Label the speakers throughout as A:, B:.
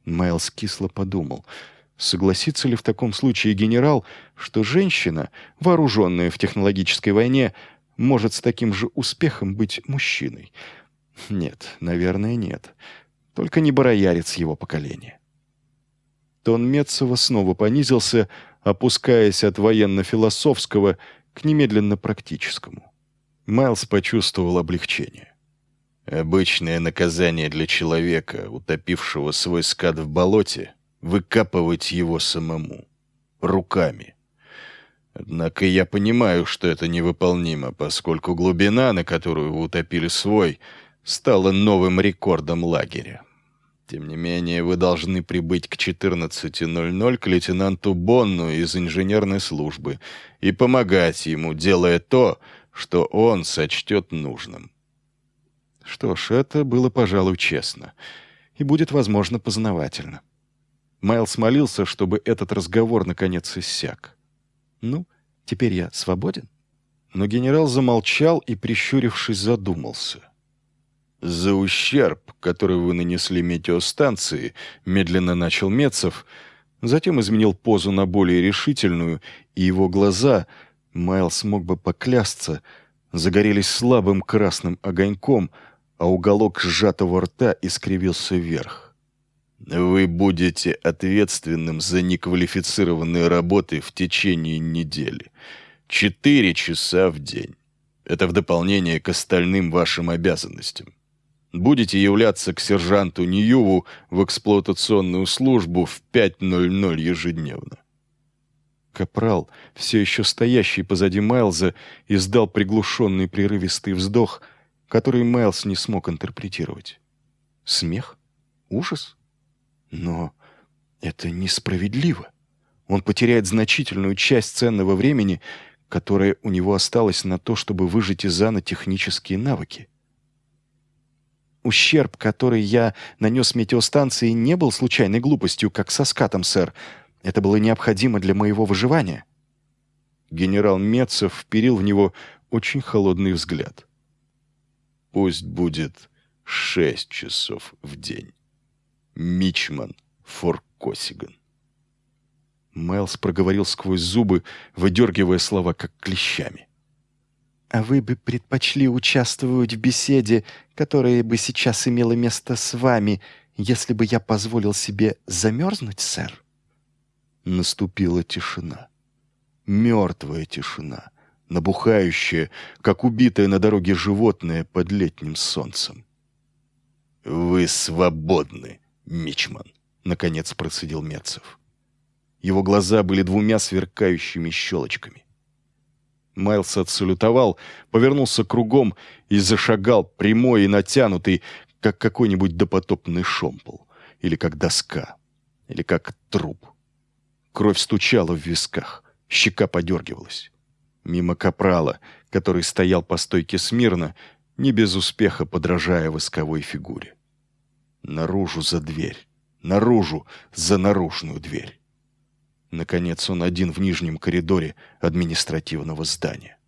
A: Майлз кисло подумал, согласится ли в таком случае генерал, что женщина, вооруженная в технологической войне, может с таким же успехом быть мужчиной? Нет, наверное, нет. Только не бароярец его поколения. Тон Метцева снова понизился, опускаясь от военно-философского к немедленно-практическому. Майлз почувствовал облегчение.
B: Обычное наказание для человека, утопившего свой скат в болоте, выкапывать его самому, руками. Однако я понимаю, что это невыполнимо, поскольку глубина, на которую вы утопили свой, стала новым рекордом лагеря. Тем не менее, вы должны прибыть к 14:00 к лейтенанту Бонну из инженерной службы и помогать ему, делая то, что он сочтет нужным.
A: Что ж, это было, пожалуй, честно. И будет, возможно, познавательно. Майлз молился, чтобы этот разговор наконец иссяк. «Ну, теперь я свободен?» Но генерал замолчал и, прищурившись, задумался.
B: «За ущерб, который вы нанесли метеостанции», — медленно начал Метцев,
A: затем изменил позу на более решительную, и его глаза, Майлз мог бы поклясться, загорелись слабым красным огоньком, а уголок сжатого рта искривился вверх.
B: «Вы будете ответственным за неквалифицированные работы в течение недели. 4 часа в день. Это в дополнение к остальным вашим обязанностям. Будете являться к сержанту Ньюву в эксплуатационную службу в 5:00 ежедневно».
A: Капрал, все еще стоящий позади Майлза, издал приглушенный прерывистый вздох, который Майлз не смог интерпретировать. Смех? Ужас? Но это несправедливо. Он потеряет значительную часть ценного времени, которое у него осталось на то, чтобы выжать из Анны технические навыки. Ущерб, который я нанес метеостанции, не был случайной глупостью, как со скатом, сэр. Это было необходимо для моего выживания. Генерал Метцев вперил в него очень холодный взгляд.
B: «Пусть будет 6 часов в день. Мичман Форкосиган».
A: Майлз проговорил сквозь зубы, выдергивая слова как клещами. «А вы бы предпочли участвовать в беседе, которая бы сейчас имела место с вами, если бы я позволил себе замерзнуть, сэр?» Наступила тишина. Мертвая тишина, набухающая, как убитое на дороге животное под летним солнцем.
B: «Вы свободны, Мичман», — наконец процедил Метцев.
A: Его глаза были двумя сверкающими щелочками. Майлз отсалютовал, повернулся кругом и зашагал, прямой и натянутый, как какой-нибудь допотопный шомпол, или как доска, или как труп. Кровь стучала в висках, щека подергивалась. Мимо капрала, который стоял по стойке смирно, не без успеха подражая восковой фигуре. Наружу за дверь, наружу за наружную дверь. Наконец он один в нижнем коридоре административного здания.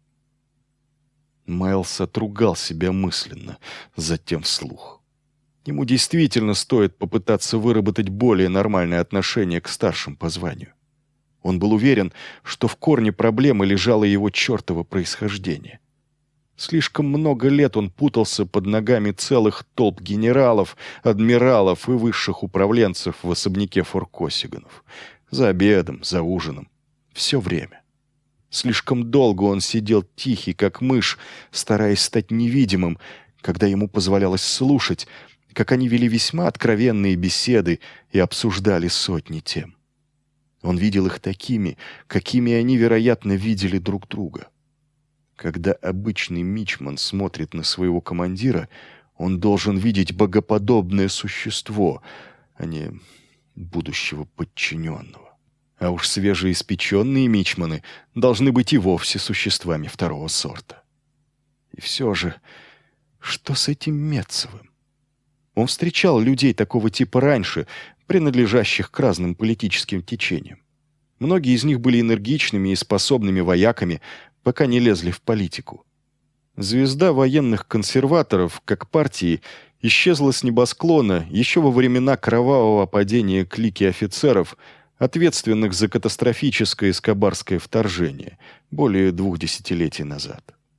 A: Майлз отругал себя мысленно, затем вслух. Ему действительно стоит попытаться выработать более нормальное отношение к старшим по званию. Он был уверен, что в корне проблемы лежало его чертово происхождение. Слишком много лет он путался под ногами целых толп генералов, адмиралов и высших управленцев в особняке Форкосиганов. За обедом, за ужином. Все время. Слишком долго он сидел тихий, как мышь, стараясь стать невидимым, когда ему позволялось слушать, как они вели весьма откровенные беседы и обсуждали сотни тем. Он видел их такими, какими они, вероятно, видели друг друга. Когда обычный мичман смотрит на своего командира, он должен видеть богоподобное существо, а не будущего подчиненного. А уж свежеиспеченные мичманы должны быть и вовсе существами второго сорта. И все же, что с этим Метцевым? Он встречал людей такого типа раньше, принадлежащих к разным политическим течениям. Многие из них были энергичными и способными вояками, пока не лезли в политику. Звезда военных консерваторов, как партии, исчезла с небосклона еще во времена кровавого падения клики офицеров, ответственных за катастрофическое эскобарское вторжение более 2 десятилетий назад.